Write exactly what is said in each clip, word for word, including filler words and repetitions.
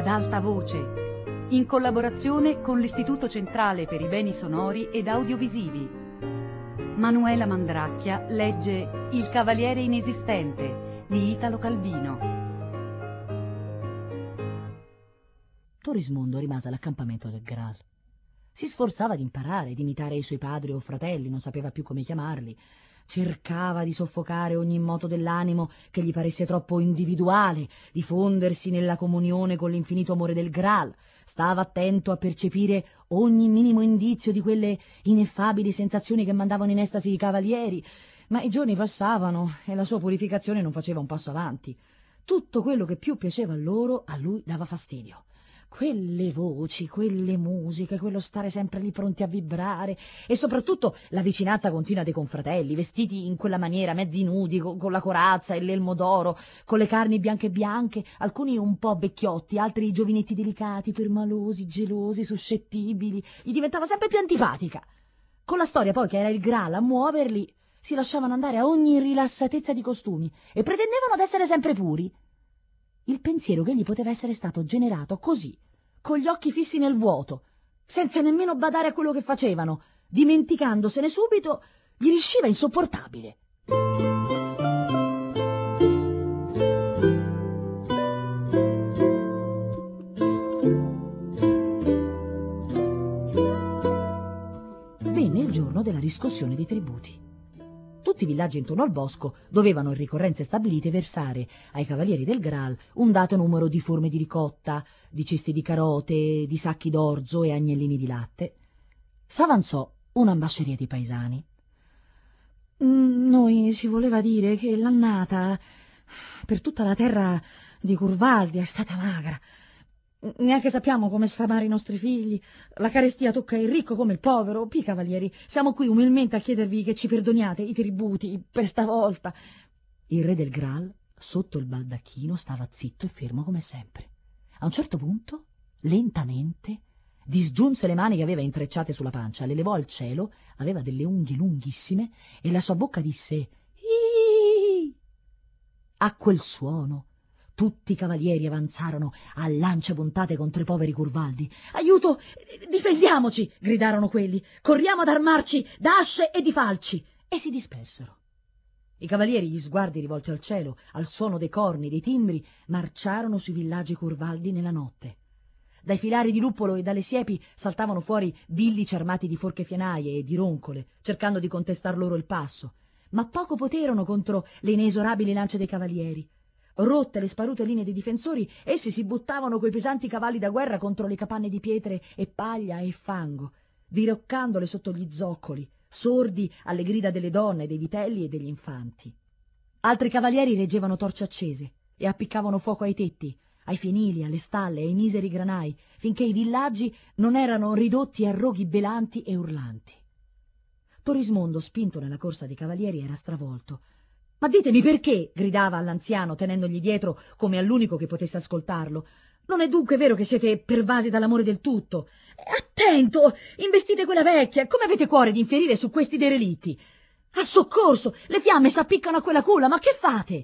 ad alta voce, in collaborazione con l'Istituto Centrale per i Beni Sonori ed Audiovisivi. Manuela Mandracchia legge Il Cavaliere Inesistente di Italo Calvino. Torismondo rimase all'accampamento del Graal. Si sforzava di imparare, di imitare i suoi padri o fratelli, non sapeva più come chiamarli. Cercava di soffocare ogni moto dell'animo che gli paresse troppo individuale, di fondersi nella comunione con l'infinito amore del Graal. Stava attento a percepire ogni minimo indizio di quelle ineffabili sensazioni che mandavano in estasi i cavalieri, ma i giorni passavano e la sua purificazione non faceva un passo avanti. Tutto quello che più piaceva a loro, a lui dava fastidio. Quelle voci, quelle musiche, quello stare sempre lì pronti a vibrare e soprattutto la vicinanza continua dei confratelli, vestiti in quella maniera, mezzi nudi, con, con la corazza e l'elmo d'oro, con le carni bianche bianche, alcuni un po' vecchiotti, altri giovinetti delicati, permalosi, gelosi, suscettibili. Gli diventava sempre più antipatica. Con la storia poi che era il Graal a muoverli, si lasciavano andare a ogni rilassatezza di costumi e pretendevano d'essere sempre puri. Il pensiero che egli poteva essere stato generato così, con gli occhi fissi nel vuoto, senza nemmeno badare a quello che facevano, dimenticandosene subito, gli riusciva insopportabile. Venne il giorno della riscossione dei tributi. Tutti i villaggi intorno al bosco dovevano, in ricorrenze stabilite, versare ai cavalieri del Graal un dato numero di forme di ricotta, di cesti di carote, di sacchi d'orzo e agnellini di latte. S'avanzò un'ambasceria di paesani. Noi si voleva dire che l'annata per tutta la terra di Curvaldi è stata magra. Neanche sappiamo come sfamare i nostri figli. La carestia tocca il ricco come il povero. Pi cavalieri, siamo qui umilmente a chiedervi che ci perdoniate i tributi per stavolta. Il re del Graal, sotto il baldacchino, stava zitto e fermo come sempre. A un certo punto, lentamente, disgiunse le mani che aveva intrecciate sulla pancia, le levò al cielo, aveva delle unghie lunghissime e la sua bocca disse «Iiii». A quel suono tutti i cavalieri avanzarono a lance puntate contro i poveri Curvaldi. «Aiuto! Difendiamoci!» gridarono quelli. «Corriamo ad armarci d'asce e di falci!» E si dispersero. I cavalieri, gli sguardi rivolti al cielo, al suono dei corni, dei timbri, marciarono sui villaggi Curvaldi nella notte. Dai filari di luppolo e dalle siepi saltavano fuori billici armati di forche fianaie e di roncole, cercando di contestar loro il passo, ma poco poterono contro le inesorabili lance dei cavalieri. Rotte le sparute linee dei difensori, essi si buttavano coi pesanti cavalli da guerra contro le capanne di pietre e paglia e fango, diroccandole sotto gli zoccoli, sordi alle grida delle donne, dei vitelli e degli infanti. Altri cavalieri reggevano torce accese e appiccavano fuoco ai tetti, ai fienili, alle stalle, ai miseri granai, finché i villaggi non erano ridotti a roghi belanti e urlanti. Torismondo, spinto nella corsa dei cavalieri, era stravolto. «Ma ditemi perché?» gridava all'anziano, tenendogli dietro come all'unico che potesse ascoltarlo. «Non è dunque vero che siete pervasi dall'amore del tutto? Attento! Investite quella vecchia! Come avete cuore di infierire su questi derelitti? A soccorso! Le fiamme s'appiccano a quella culla, ma che fate?»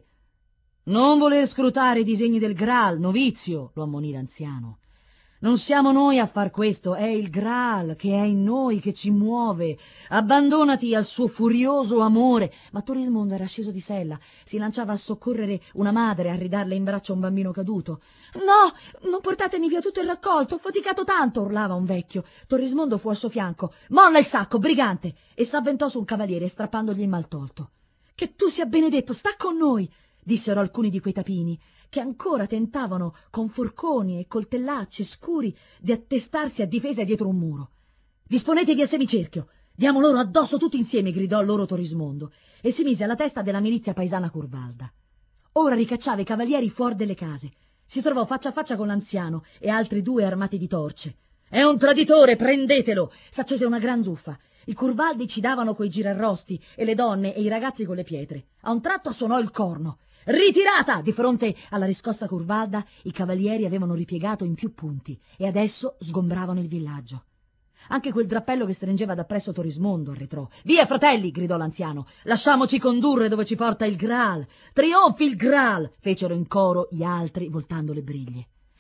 «Non voler scrutare i disegni del Graal, novizio», lo ammonì l'anziano. «Non siamo noi a far questo, è il Graal che è in noi, che ci muove. Abbandonati al suo furioso amore». Ma Torismondo era sceso di sella, si lanciava a soccorrere una madre, a ridarle in braccio un bambino caduto. «No, non portatemi via tutto il raccolto, ho faticato tanto», urlava un vecchio. Torismondo fu al suo fianco. «Molla il sacco, brigante!» e s'avventò su un cavaliere, strappandogli il maltolto. «Che tu sia benedetto, sta con noi!» dissero alcuni di quei tapini, che ancora tentavano con forconi e coltellacci scuri di attestarsi a difesa dietro un muro. «Disponetevi a semicerchio, diamo loro addosso tutti insieme», gridò loro Torismondo, e si mise alla testa della milizia paesana Curvalda. Ora ricacciava i cavalieri fuori delle case, si trovò faccia a faccia con l'anziano e altri due armati di torce. «È un traditore, prendetelo!» s'accese una gran zuffa. I Curvaldi ci davano coi girarrosti e le donne e i ragazzi con le pietre. A un tratto suonò il corno. «Ritirata!» Di fronte alla riscossa Curvalda i cavalieri avevano ripiegato in più punti e adesso sgombravano il villaggio. Anche quel drappello che stringeva dappresso Torismondo arretrò. «Via, fratelli!» gridò l'anziano. «Lasciamoci condurre dove ci porta il Graal! Trionfi il Graal!» fecero in coro gli altri voltando le briglie.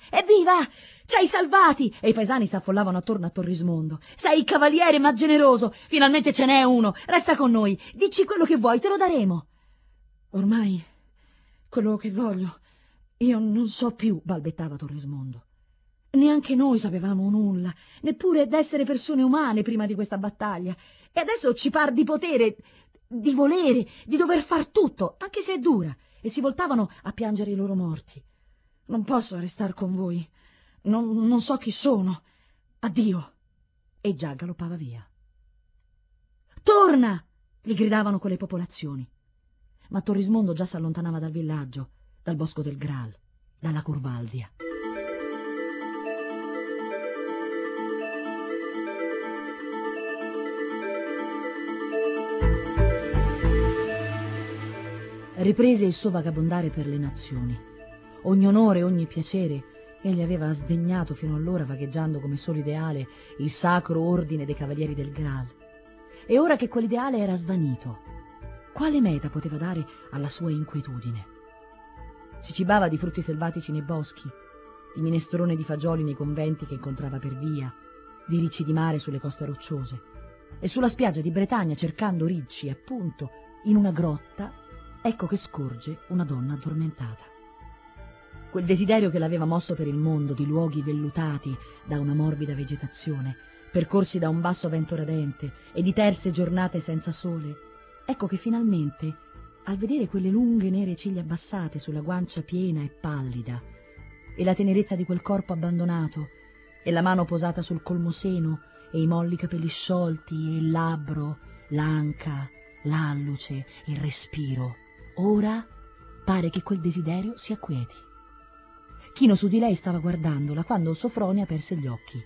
Evviva! Ci hai salvati! E i paesani s'affollavano attorno a Torrismondo. Sei il cavaliere ma generoso! Finalmente ce n'è uno! Resta con noi! Dici quello che vuoi, te lo daremo! Ormai, quello che voglio, io non so più, balbettava Torrismondo. Neanche noi sapevamo nulla, neppure d'essere persone umane prima di questa battaglia. E adesso ci par di potere, di volere, di dover far tutto, anche se è dura, e si voltavano a piangere i loro morti. Non posso restar con voi. Non, non so chi sono. Addio. E già galoppava via. Torna! Gli gridavano quelle popolazioni. Ma Torrismondo già s'allontanava dal villaggio, dal bosco del Graal, dalla Curvaldia. Riprese il suo vagabondare per le nazioni. Ogni onore, ogni piacere egli aveva sdegnato fino allora, vagheggiando come solo ideale il sacro ordine dei cavalieri del Graal. E ora che quell'ideale era svanito, quale meta poteva dare alla sua inquietudine? Si cibava di frutti selvatici nei boschi, di minestrone di fagioli nei conventi che incontrava per via, di ricci di mare sulle coste rocciose, e sulla spiaggia di Bretagna, cercando ricci, appunto, in una grotta, ecco che scorge una donna addormentata. Quel desiderio che l'aveva mosso per il mondo, di luoghi vellutati da una morbida vegetazione, percorsi da un basso vento radente e di terse giornate senza sole, ecco che finalmente, al vedere quelle lunghe nere ciglia abbassate sulla guancia piena e pallida, e la tenerezza di quel corpo abbandonato, e la mano posata sul colmoseno, e i molli capelli sciolti, e il labbro, l'anca, l'alluce, il respiro, ora pare che quel desiderio si acquieti. Chino su di lei stava guardandola quando Sofronia aperse gli occhi.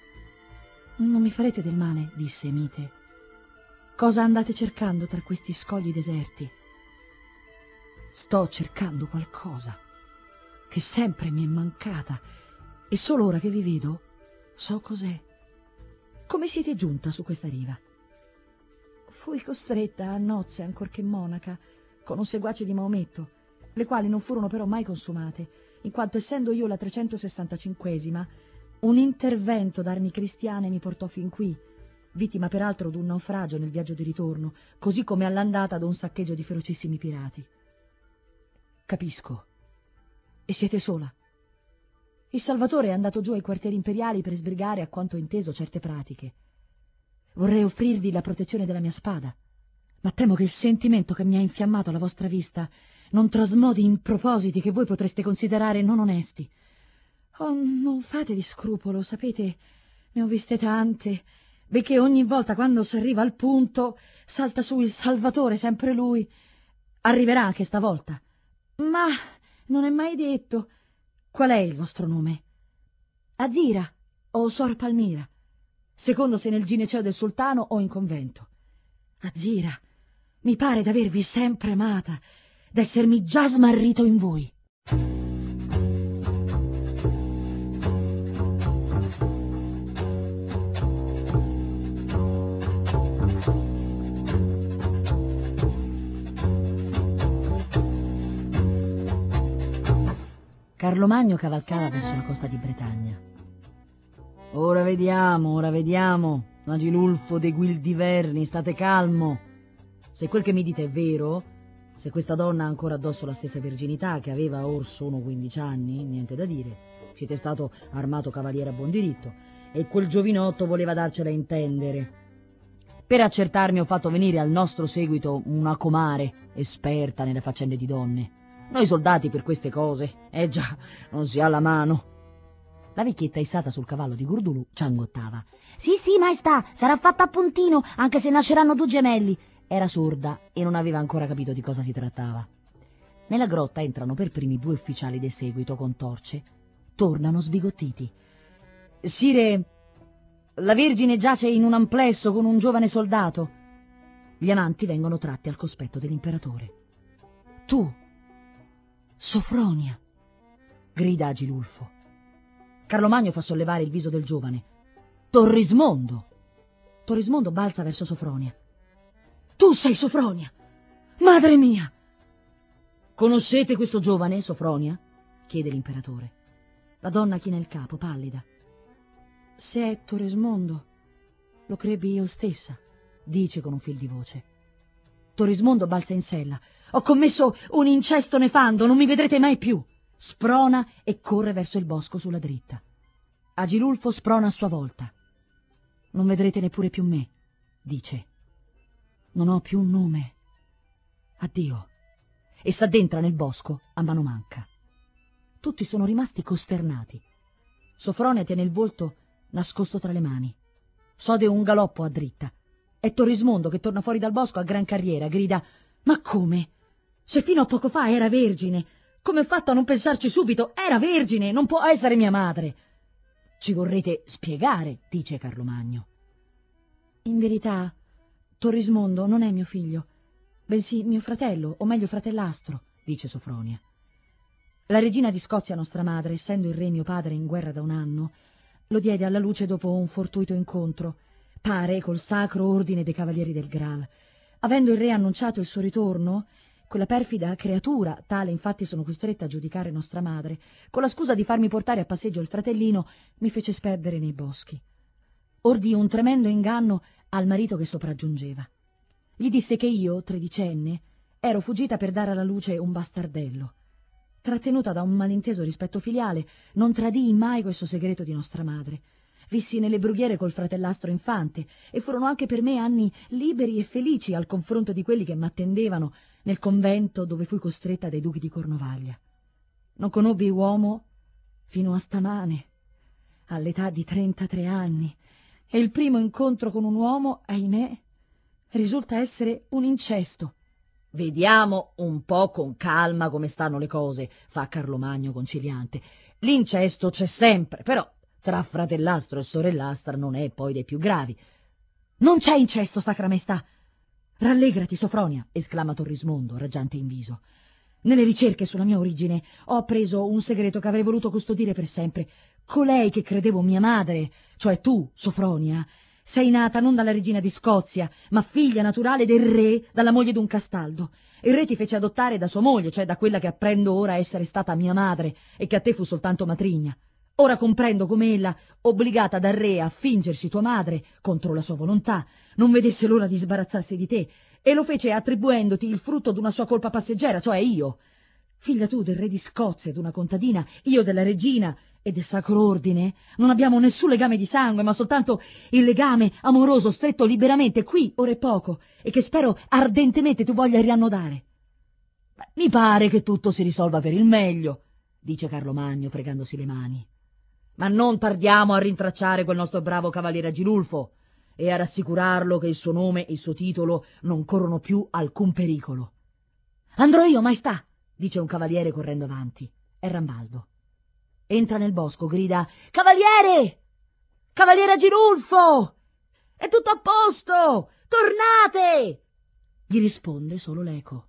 «Non mi farete del male», disse mite. «Cosa andate cercando tra questi scogli deserti?» «Sto cercando qualcosa che sempre mi è mancata e solo ora che vi vedo so cos'è. Come siete giunta su questa riva?» «Fui costretta a nozze ancorché monaca con un seguace di Maometto, le quali non furono però mai consumate, in quanto essendo io la trecentosessantacinquesima, un intervento d'armi cristiane mi portò fin qui, vittima peraltro d'un naufragio nel viaggio di ritorno, così come all'andata d'un saccheggio di ferocissimi pirati». «Capisco. E siete sola?» «Il Salvatore è andato giù ai quartieri imperiali per sbrigare, a quanto inteso, certe pratiche. Vorrei offrirvi la protezione della mia spada, ma temo che il sentimento che mi ha infiammato la vostra vista non trasmodi in propositi che voi potreste considerare non onesti. Oh, non fatevi scrupolo, sapete, ne ho viste tante, benché ogni volta quando si arriva al punto salta su il Salvatore, sempre lui. Arriverà anche stavolta. Ma non è mai detto. Qual è il vostro nome?» «Azira o Sor Palmira, secondo se nel gineceo del sultano o in convento». «Azira, mi pare d'avervi sempre amata, d'essermi già smarrito in voi». Carlo Magno cavalcava verso la costa di Bretagna. «Ora vediamo, ora vediamo, Agilulfo de Guildiverni, state calmo. Se quel che mi dite è vero, se questa donna ha ancora addosso la stessa virginità che aveva or sono quindici anni, niente da dire. Siete stato armato cavaliere a buon diritto, e quel giovinotto voleva darcela a intendere. Per accertarmi ho fatto venire al nostro seguito una comare, esperta nelle faccende di donne. Noi soldati per queste cose, eh già, non si ha la mano». La vecchietta, issata sul cavallo di Gurdulù, ciangottava. «Sì, sì, maestà, sarà fatta a puntino, anche se nasceranno due gemelli». Era sorda e non aveva ancora capito di cosa si trattava. Nella grotta entrano per primi due ufficiali del seguito con torce. Tornano sbigottiti. «Sire, la Vergine giace in un amplesso con un giovane soldato». Gli amanti vengono tratti al cospetto dell'imperatore. «Tu, Sofronia», grida Agilulfo. Carlo Magno fa sollevare il viso del giovane. «Torrismondo!» Torrismondo balza verso Sofronia. «Tu sei Sofronia! Madre mia!» «Conoscete questo giovane, Sofronia?» chiede l'imperatore. La donna china il capo, pallida. Se è Torismondo, lo crebbi io stessa, dice con un fil di voce. Torismondo balza in sella. Ho commesso un incesto nefando, non mi vedrete mai più. Sprona e corre verso il bosco sulla dritta. Agilulfo sprona a sua volta. Non vedrete neppure più me, dice. Non ho più un nome. Addio. E s'addentra nel bosco a mano manca. Tutti sono rimasti costernati. Sofronia tiene il volto nascosto tra le mani. Sode un galoppo a dritta. È Torismondo che torna fuori dal bosco a gran carriera, grida: ma come? Se fino a poco fa era vergine, come ho fatto a non pensarci subito? Era vergine, non può essere mia madre. Ci vorrete spiegare, dice Carlomagno. In verità, Torismondo non è mio figlio, bensì mio fratello, o meglio fratellastro, dice Sofronia. La regina di Scozia, nostra madre, essendo il re mio padre in guerra da un anno, lo diede alla luce dopo un fortuito incontro, pare col sacro ordine dei cavalieri del Graal. Avendo il re annunciato il suo ritorno, quella perfida creatura, tale infatti sono costretta a giudicare nostra madre, con la scusa di farmi portare a passeggio il fratellino, mi fece sperdere nei boschi. Ordì un tremendo inganno al marito che sopraggiungeva. Gli disse che io, tredicenne, ero fuggita per dare alla luce un bastardello. Trattenuta da un malinteso rispetto filiale, non tradii mai questo segreto di nostra madre. Vissi nelle brughiere col fratellastro infante e furono anche per me anni liberi e felici al confronto di quelli che m'attendevano nel convento dove fui costretta dai duchi di Cornovaglia. Non conobbi uomo fino a stamane, all'età di trentatré anni, e il primo incontro con un uomo, ahimè, risulta essere un incesto. Vediamo un po' con calma come stanno le cose, fa Carlomagno conciliante. L'incesto c'è sempre, però tra fratellastro e sorellastra non è poi dei più gravi. Non c'è incesto, sacra maestà. Rallegrati, Sofronia, esclama Torismondo, raggiante in viso. Nelle ricerche sulla mia origine ho appreso un segreto che avrei voluto custodire per sempre. Colei che credevo mia madre, cioè tu, Sofronia, sei nata non dalla regina di Scozia, ma figlia naturale del re dalla moglie d'un Castaldo. Il re ti fece adottare da sua moglie, cioè da quella che apprendo ora essere stata mia madre e che a te fu soltanto matrigna. Ora comprendo come ella, obbligata dal re a fingersi tua madre contro la sua volontà, non vedesse l'ora di sbarazzarsi di te, e lo fece attribuendoti il frutto d'una sua colpa passeggera, cioè io. Figlia tu del re di Scozia e d'una contadina, io della regina e del sacro ordine, non abbiamo nessun legame di sangue, ma soltanto il legame amoroso stretto liberamente qui, ora è poco, e che spero ardentemente tu voglia riannodare. Mi pare che tutto si risolva per il meglio, dice Carlomagno fregandosi le mani. Ma non tardiamo a rintracciare quel nostro bravo cavaliere Agilulfo e a rassicurarlo che il suo nome e il suo titolo non corrono più alcun pericolo. Andrò io, maestà, dice un cavaliere correndo avanti. È Rambaldo. Entra nel bosco, grida: Cavaliere! Cavaliere Agilulfo! È tutto a posto! Tornate! Gli risponde solo l'eco.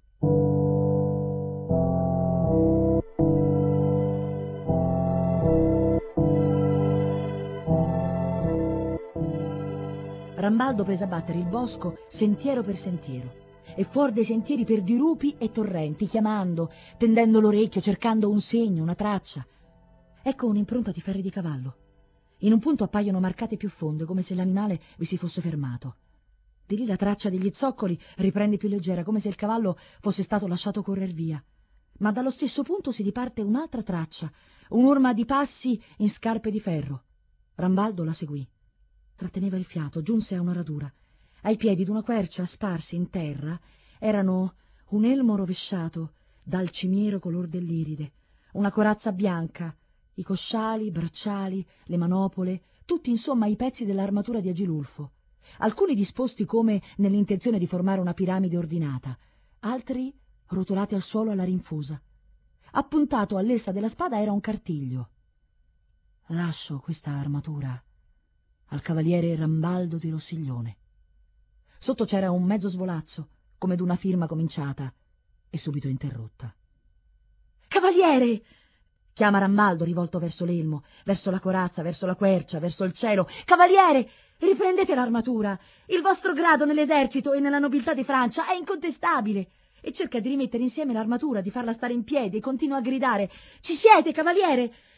Rambaldo prese a battere il bosco sentiero per sentiero e fuori dei sentieri per dirupi e torrenti, chiamando, tendendo l'orecchio, cercando un segno, una traccia. Ecco un'impronta di ferri di cavallo. In un punto appaiono marcate più fonde, come se l'animale vi si fosse fermato. Di lì la traccia degli zoccoli riprende più leggera, come se il cavallo fosse stato lasciato correr via. Ma dallo stesso punto si diparte un'altra traccia, un'orma di passi in scarpe di ferro. Rambaldo la seguì. Tratteneva il fiato, giunse a una radura. Ai piedi d'una quercia sparsi in terra erano un elmo rovesciato dal cimiero color dell'iride, una corazza bianca, i cosciali, i bracciali, le manopole, tutti insomma i pezzi dell'armatura di Agilulfo, alcuni disposti come nell'intenzione di formare una piramide ordinata, altri rotolati al suolo alla rinfusa. Appuntato all'elsa della spada era un cartiglio. Lascio questa armatura al cavaliere Rambaldo di Rossiglione. Sotto c'era un mezzo svolazzo, come d'una firma cominciata e subito interrotta. Cavaliere! Chiama Rambaldo rivolto verso l'elmo, verso la corazza, verso la quercia, verso il cielo. Cavaliere! Riprendete l'armatura! Il vostro grado nell'esercito e nella nobiltà di Francia è incontestabile! E cerca di rimettere insieme l'armatura, di farla stare in piedi, e continua a gridare: Ci siete, cavaliere?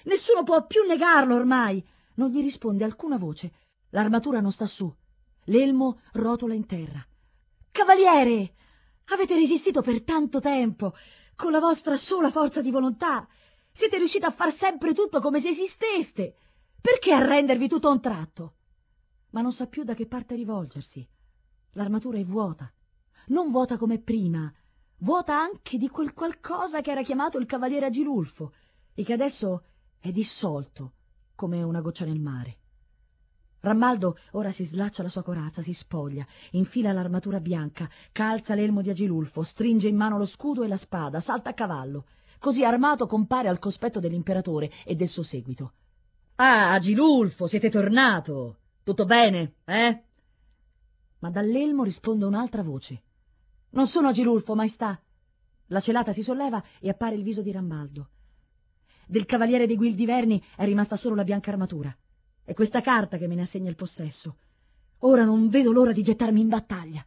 Nessuno può più negarlo ormai. Non gli risponde alcuna voce. L'armatura non sta su. L'elmo rotola in terra. Cavaliere! Avete resistito per tanto tempo, con la vostra sola forza di volontà. Siete riusciti a far sempre tutto come se esisteste. Perché arrendervi tutto a un tratto? Ma non sa più da che parte rivolgersi. L'armatura è vuota. Non vuota come prima, vuota anche di quel qualcosa che era chiamato il cavaliere Agilulfo e che adesso è dissolto come una goccia nel mare. Rambaldo ora si slaccia la sua corazza, si spoglia, infila l'armatura bianca, calza l'elmo di Agilulfo, stringe in mano lo scudo e la spada, salta a cavallo. Così armato compare al cospetto dell'imperatore e del suo seguito. «Ah, Agilulfo, siete tornato! Tutto bene, eh?» Ma dall'elmo risponde un'altra voce. «Non sono Agilulfo, maestà!» La celata si solleva e appare il viso di Rambaldo. Del cavaliere dei Guildiverni è rimasta solo la bianca armatura. È questa carta che me ne assegna il possesso. Ora non vedo l'ora di gettarmi in battaglia.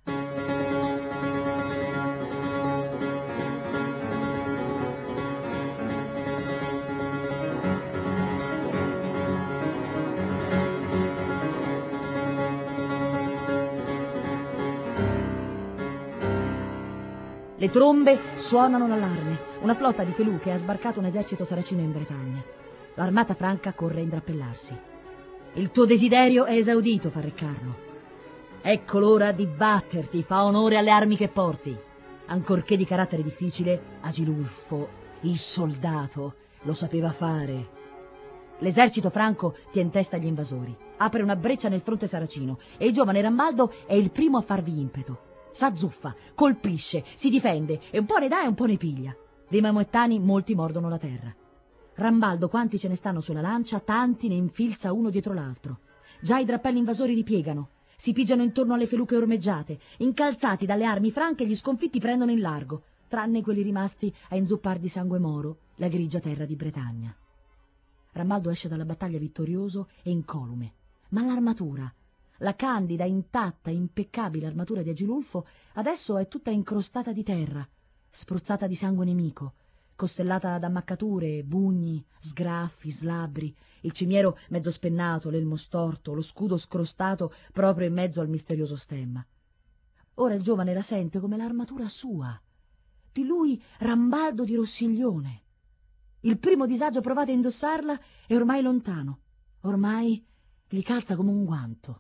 Le trombe suonano l'allarme. Una flotta di feluche ha sbarcato un esercito saracino in Bretagna. L'armata franca corre a indrappellarsi. Il tuo desiderio è esaudito, fa re Carlo. Ecco l'ora di batterti, fa onore alle armi che porti. Ancorché di carattere difficile, Agilulfo, il soldato, lo sapeva fare. L'esercito franco tien testa agli invasori. Apre una breccia nel fronte saracino e il giovane Rambaldo è il primo a farvi impeto. S'azzuffa, colpisce, si difende e un po' ne dà e un po' ne piglia. Dei maomettani molti mordono la terra. Rambaldo, quanti ce ne stanno sulla lancia, tanti ne infilza uno dietro l'altro. Già i drappelli invasori ripiegano, si pigiano intorno alle feluche ormeggiate. Incalzati dalle armi franche, gli sconfitti prendono in largo, tranne quelli rimasti a inzuppar di sangue moro la grigia terra di Bretagna. Rambaldo esce dalla battaglia vittorioso e incolume, ma l'armatura, la candida, intatta, impeccabile armatura di Agilulfo, adesso è tutta incrostata di terra, spruzzata di sangue nemico, costellata d'ammaccature, bugni, sgraffi, slabri, il cimiero mezzo spennato, l'elmo storto, lo scudo scrostato proprio in mezzo al misterioso stemma. Ora il giovane la sente come l'armatura sua, di lui Rambaldo di Rossiglione. Il primo disagio provato a indossarla è ormai lontano, ormai gli calza come un guanto.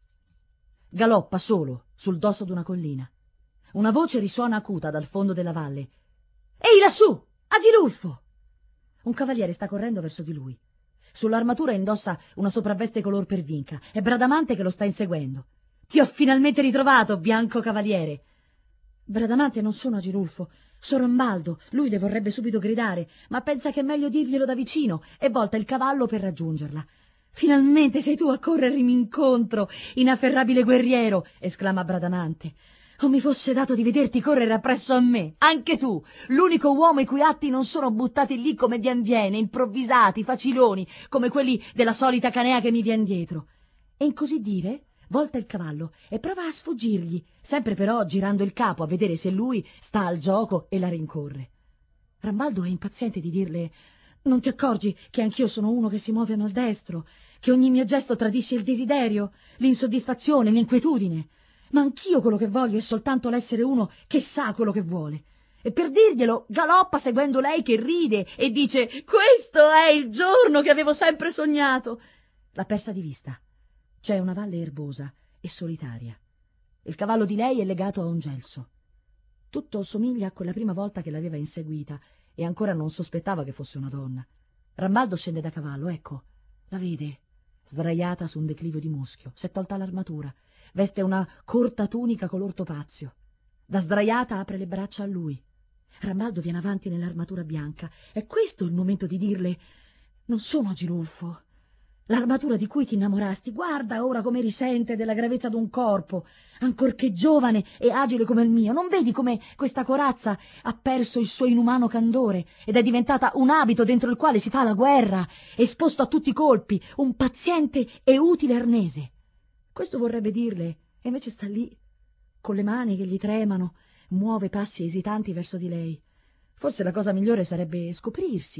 Galoppa solo sul dosso d'una collina. Una voce risuona acuta dal fondo della valle. «Ehi lassù, Agilulfo!» Un cavaliere sta correndo verso di lui. Sull'armatura indossa una sopravveste color pervinca. È Bradamante che lo sta inseguendo. «Ti ho finalmente ritrovato, bianco cavaliere!» Bradamante non sono Agilulfo, sono Rambaldo. Lui le vorrebbe subito gridare, ma pensa che è meglio dirglielo da vicino e volta il cavallo per raggiungerla. «Finalmente sei tu a corrermi incontro, inafferrabile guerriero!» esclama Bradamante. «Oh, mi fosse dato di vederti correre appresso a me, anche tu, l'unico uomo i cui atti non sono buttati lì come vien viene, improvvisati, faciloni, come quelli della solita canea che mi vien dietro». E in così dire volta il cavallo e prova a sfuggirgli, sempre però girando il capo a vedere se lui sta al gioco e la rincorre. Rambaldo è impaziente di dirle: «Non ti accorgi che anch'io sono uno che si muove a maldestro, che ogni mio gesto tradisce il desiderio, l'insoddisfazione, l'inquietudine? Ma anch'io quello che voglio è soltanto l'essere uno che sa quello che vuole». E per dirglielo galoppa seguendo lei che ride e dice: «Questo è il giorno che avevo sempre sognato». L'ha persa di vista. C'è una valle erbosa e solitaria. Il cavallo di lei è legato a un gelso. Tutto somiglia a quella prima volta che l'aveva inseguita e ancora non sospettava che fosse una donna. Rambaldo scende da cavallo, ecco, la vede, sdraiata su un declivio di muschio, s'è tolta l'armatura, veste una corta tunica color topazio. Da sdraiata apre le braccia a lui. Rambaldo viene avanti nell'armatura bianca. È questo il momento di dirle: «Non sono Agilulfo. L'armatura di cui ti innamorasti, guarda ora come risente della gravezza d'un corpo, ancorché giovane e agile come il mio. Non vedi come questa corazza ha perso il suo inumano candore ed è diventata un abito dentro il quale si fa la guerra, esposto a tutti i colpi, un paziente e utile arnese?» Questo vorrebbe dirle, e invece sta lì, con le mani che gli tremano, muove passi esitanti verso di lei. Forse la cosa migliore sarebbe scoprirsi,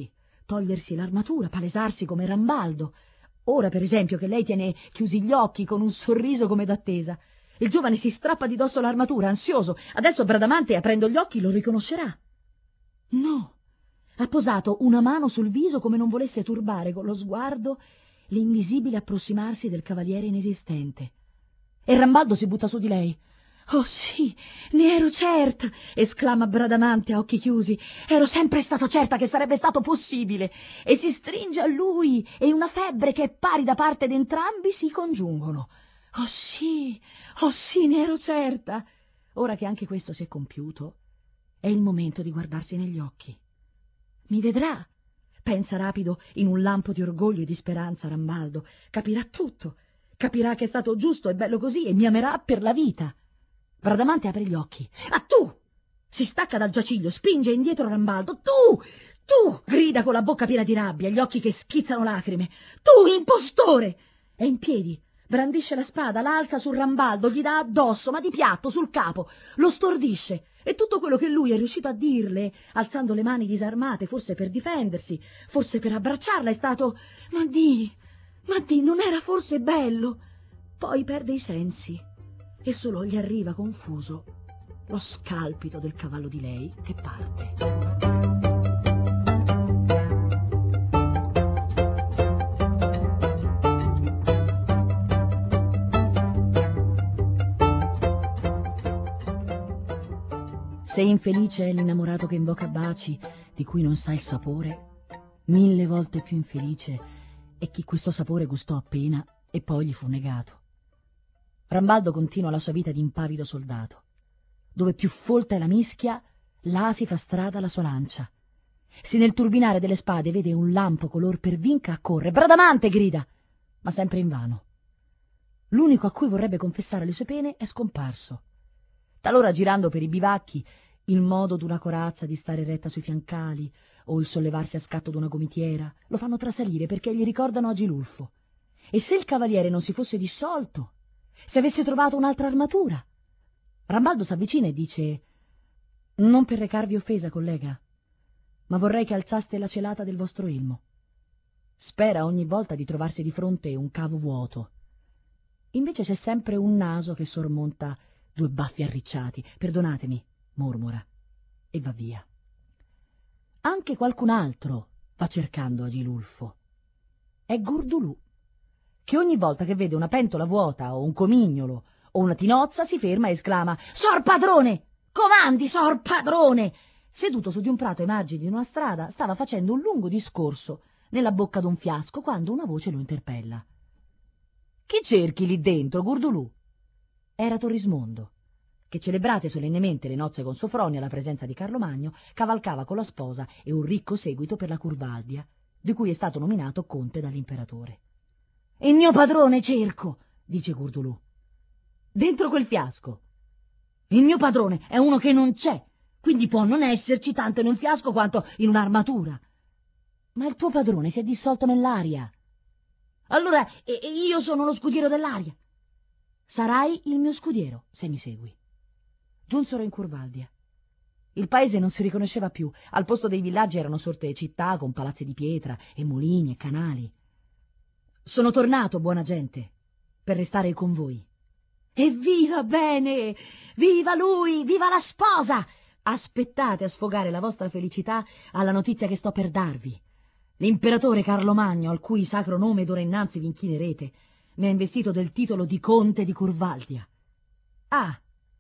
togliersi l'armatura, palesarsi come Rambaldo. Ora, per esempio, che lei tiene chiusi gli occhi con un sorriso come d'attesa. Il giovane si strappa di dosso l'armatura, ansioso. Adesso Bradamante, aprendo gli occhi, lo riconoscerà. No, ha posato una mano sul viso come non volesse turbare con lo sguardo l'invisibile approssimarsi del cavaliere inesistente. E Rambaldo si butta su di lei. «Oh sì, ne ero certa!» esclama Bradamante a occhi chiusi. «Ero sempre stata certa che sarebbe stato possibile!» E si stringe a lui, e una febbre che è pari da parte d'entrambi si congiungono. «Oh sì, oh sì, ne ero certa!» Ora che anche questo si è compiuto, è il momento di guardarsi negli occhi. «Mi vedrà!» pensa rapido in un lampo di orgoglio e di speranza Rambaldo. «Capirà tutto, capirà che è stato giusto e bello così e mi amerà per la vita!» Bradamante apre gli occhi. «Ah, tu!» Si stacca dal giaciglio, spinge indietro Rambaldo. «Tu! Tu!» grida con la bocca piena di rabbia, gli occhi che schizzano lacrime. «Tu, impostore!» È in piedi, brandisce la spada, l'alza su Rambaldo, gli dà addosso, ma di piatto, sul capo, lo stordisce. E tutto quello che lui è riuscito a dirle, alzando le mani disarmate, forse per difendersi, forse per abbracciarla, è stato: «Ma di, ma di, non era forse bello?» Poi perde i sensi e solo gli arriva confuso lo scalpito del cavallo di lei che parte. Se infelice è l'innamorato che invoca baci di cui non sa il sapore, mille volte più infelice è chi questo sapore gustò appena e poi gli fu negato. Rambaldo continua la sua vita di impavido soldato. Dove più folta è la mischia, là si fa strada la sua lancia. Se nel turbinare delle spade vede un lampo color per vinca, accorre. «Bradamante!» grida, ma sempre invano. L'unico a cui vorrebbe confessare le sue pene è scomparso. Talora, girando per i bivacchi, il modo d'una corazza di stare retta sui fiancali o il sollevarsi a scatto d'una gomitiera lo fanno trasalire perché gli ricordano Agilulfo. E se il cavaliere non si fosse dissolto, se avesse trovato un'altra armatura? Rambaldo s'avvicina e dice: «Non per recarvi offesa, collega, ma vorrei che alzaste la celata del vostro elmo». Spera ogni volta di trovarsi di fronte un cavo vuoto. Invece c'è sempre un naso che sormonta due baffi arricciati. «Perdonatemi», mormora, e va via. Anche qualcun altro va cercando Agilulfo. È Gurdulù, che ogni volta che vede una pentola vuota o un comignolo o una tinozza si ferma e esclama: «Sor padrone! Comandi, sor padrone!» Seduto su di un prato ai margini di una strada, stava facendo un lungo discorso nella bocca d'un fiasco quando una voce lo interpella. «Chi cerchi lì dentro, Gurdulù?» Era Torrismondo, che, celebrate solennemente le nozze con Sofronia alla presenza di Carlo Magno, cavalcava con la sposa e un ricco seguito per la Curvaldia, di cui è stato nominato conte dall'imperatore. «Il mio padrone cerco», dice Gurdulù. «Dentro quel fiasco?» «Il mio padrone è uno che non c'è, quindi può non esserci tanto in un fiasco quanto in un'armatura». «Ma il tuo padrone si è dissolto nell'aria». «Allora e, e io sono lo scudiero dell'aria». «Sarai il mio scudiero, se mi segui». Giunsero in Curvaldia. Il paese non si riconosceva più, al posto dei villaggi erano sorte città con palazzi di pietra e mulini e canali. «Sono tornato, buona gente, per restare con voi». «Evviva bene! Viva lui! Viva la sposa! Aspettate a sfogare la vostra felicità alla notizia che sto per darvi. L'imperatore Carlo Magno, al cui sacro nome d'ora innanzi vi inchinerete, mi ha investito del titolo di conte di Curvaldia». «Ah,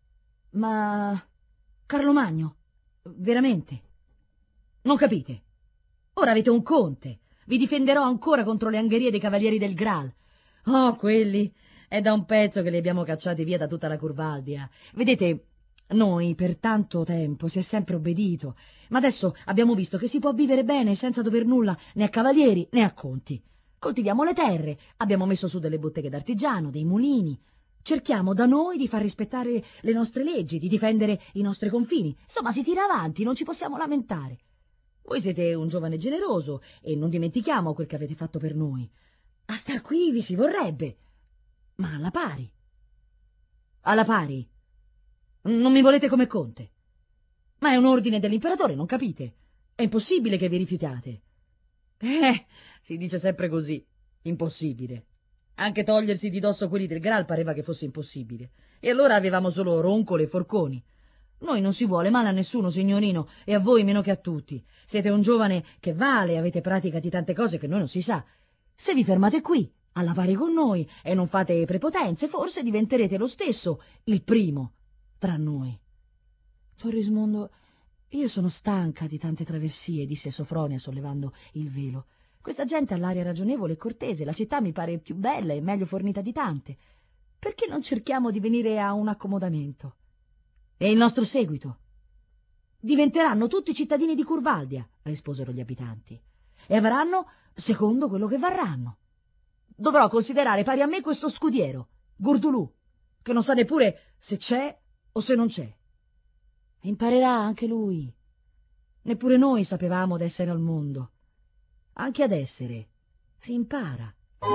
ma Carlo Magno, veramente? Non capite? Ora avete un conte, vi difenderò ancora contro le angherie dei cavalieri del Graal». «Oh, quelli, è da un pezzo che li abbiamo cacciati via da tutta la Curvaldia. Vedete, noi per tanto tempo si è sempre obbedito, ma adesso abbiamo visto che si può vivere bene senza dover nulla né a cavalieri né a conti. Coltiviamo le terre, abbiamo messo su delle botteghe d'artigiano, dei mulini. Cerchiamo da noi di far rispettare le nostre leggi, di difendere i nostri confini. Insomma, si tira avanti, non ci possiamo lamentare. Voi siete un giovane generoso e non dimentichiamo quel che avete fatto per noi. A star qui vi si vorrebbe, ma alla pari». «Alla pari? Non mi volete come conte? Ma è un ordine dell'imperatore, non capite? È impossibile che vi rifiutiate». Eh, si dice sempre così. Impossibile. Anche togliersi di dosso quelli del Graal pareva che fosse impossibile. E allora avevamo solo roncole e forconi. Noi non si vuole male a nessuno, signorino, e a voi meno che a tutti. Siete un giovane che vale, avete pratica di tante cose che noi non si sa. Se vi fermate qui, alla pari con noi, e non fate prepotenze, forse diventerete lo stesso il primo tra noi. Torrismondo, io sono stanca di tante traversie, disse Sofronia sollevando il velo. Questa gente ha l'aria ragionevole e cortese, la città mi pare più bella e meglio fornita di tante. Perché non cerchiamo di venire a un accomodamento? E il nostro seguito? Diventeranno tutti cittadini di Curvaldia, risposero gli abitanti, e avranno secondo quello che varranno. Dovrò considerare pari a me questo scudiero, Gurdulù, che non sa neppure se c'è o se non c'è. E imparerà anche lui. Neppure noi sapevamo d'essere al mondo. Anche ad essere si impara.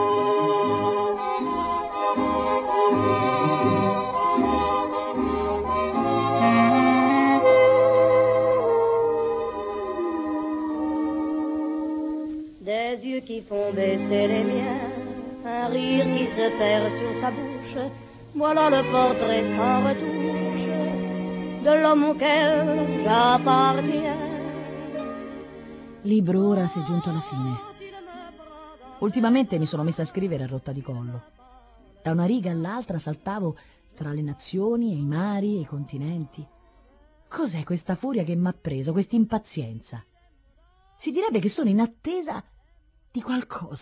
Des yeux qui font baisser les miens, un rire qui se perd sur sa bouche, voilà le portrait sans retouche de l'homme auquel j'appartiens. Libro ora si è giunto alla fine. Ultimamente mi sono messa a scrivere a rotta di collo. Da una riga all'altra saltavo tra le nazioni, e i mari e i continenti. Cos'è questa furia che m'ha preso, questa impazienza? Si direbbe che sono in attesa di qualcosa.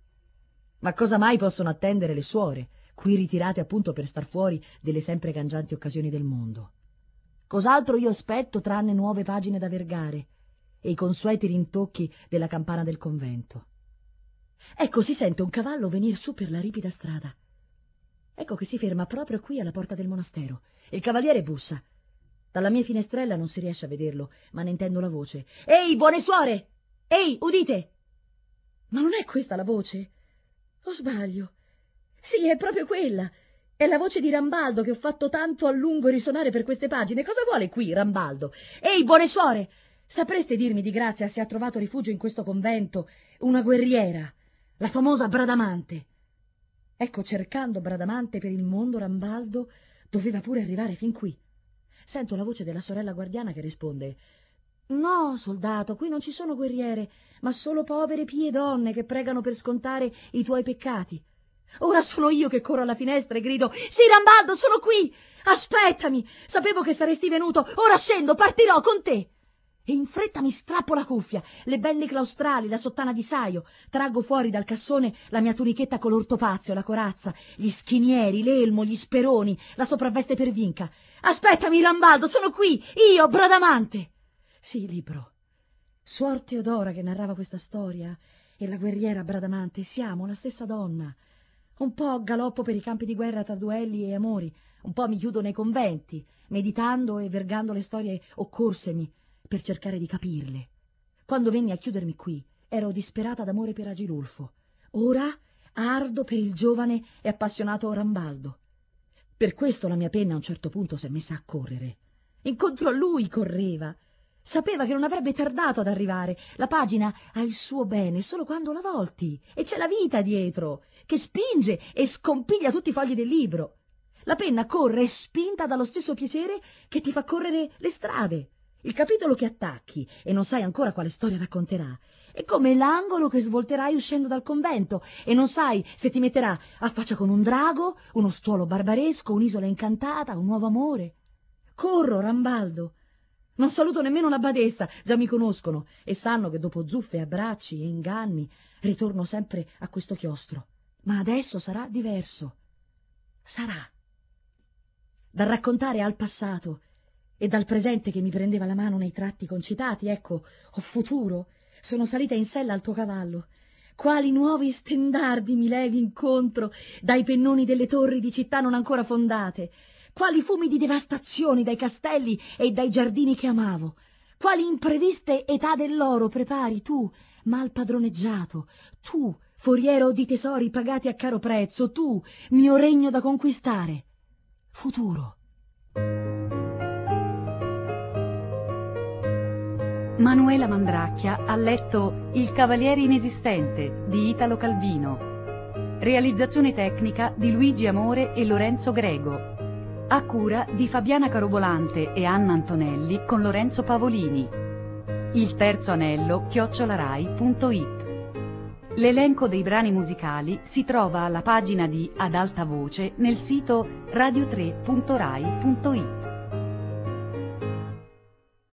Ma cosa mai possono attendere le suore, qui ritirate appunto per star fuori delle sempre cangianti occasioni del mondo? Cos'altro io aspetto tranne nuove pagine da vergare e i consueti rintocchi della campana del convento? Ecco, si sente un cavallo venir su per la ripida strada. Ecco che si ferma proprio qui alla porta del monastero. E il cavaliere bussa. Dalla mia finestrella non si riesce a vederlo, ma ne intendo la voce. Ehi, buone suore! Ehi, udite! Ma non è questa la voce? O sbaglio? Sì, è proprio quella. È la voce di Rambaldo che ho fatto tanto a lungo risonare per queste pagine. Cosa vuole qui, Rambaldo? Ehi, buone suore! Sapreste dirmi di grazia se ha trovato rifugio in questo convento una guerriera, la famosa Bradamante? Ecco, cercando Bradamante per il mondo, Rambaldo doveva pure arrivare fin qui. Sento la voce della sorella guardiana che risponde: no, soldato, qui non ci sono guerriere, ma solo povere pie donne che pregano per scontare i tuoi peccati. Ora sono io che corro alla finestra e grido: sì, Rambaldo, sono qui! Aspettami! Sapevo che saresti venuto, ora scendo, partirò con te! E in fretta mi strappo la cuffia, le belle claustrali, la sottana di saio, traggo fuori dal cassone la mia tunichetta color topazio, la corazza, gli schinieri, l'elmo, gli speroni, la sopravveste per vinca. Aspettami, Rambaldo, sono qui, io, Bradamante! Sì, libro. Suor Teodora che narrava questa storia e la guerriera Bradamante, siamo la stessa donna. Un po' galoppo per i campi di guerra tra duelli e amori, un po' mi chiudo nei conventi, meditando e vergando le storie occorsemi per cercare di capirle. Quando venni a chiudermi qui, ero disperata d'amore per Agilulfo. Ora ardo per il giovane e appassionato Rambaldo. Per questo la mia penna a un certo punto si è messa a correre. Incontro a lui correva. Sapeva che non avrebbe tardato ad arrivare. La pagina ha il suo bene solo quando la volti, e c'è la vita dietro, che spinge e scompiglia tutti i fogli del libro. La penna corre spinta dallo stesso piacere che ti fa correre le strade. Il capitolo che attacchi e non sai ancora quale storia racconterà è come l'angolo che svolterai uscendo dal convento e non sai se ti metterà a faccia con un drago, uno stuolo barbaresco, un'isola incantata, un nuovo amore. Corro, Rambaldo. Non saluto nemmeno la badessa, già mi conoscono e sanno che dopo zuffe, abbracci e inganni ritorno sempre a questo chiostro. Ma adesso sarà diverso. Sarà. Da raccontare al passato e dal presente che mi prendeva la mano nei tratti concitati, ecco, o futuro, sono salita in sella al tuo cavallo. Quali nuovi stendardi mi levi incontro dai pennoni delle torri di città non ancora fondate, quali fumi di devastazioni dai castelli e dai giardini che amavo, quali impreviste età dell'oro prepari tu, mal padroneggiato, tu, foriero di tesori pagati a caro prezzo, tu, mio regno da conquistare. Futuro. Manuela Mandracchia ha letto Il Cavaliere Inesistente di Italo Calvino. Realizzazione tecnica di Luigi Amore e Lorenzo Grego. A cura di Fabiana Carobolante e Anna Antonelli con Lorenzo Pavolini. Il terzo anello chiocciolarai punto it. L'elenco dei brani musicali si trova alla pagina di Ad Alta Voce nel sito radio tre punto rai punto it.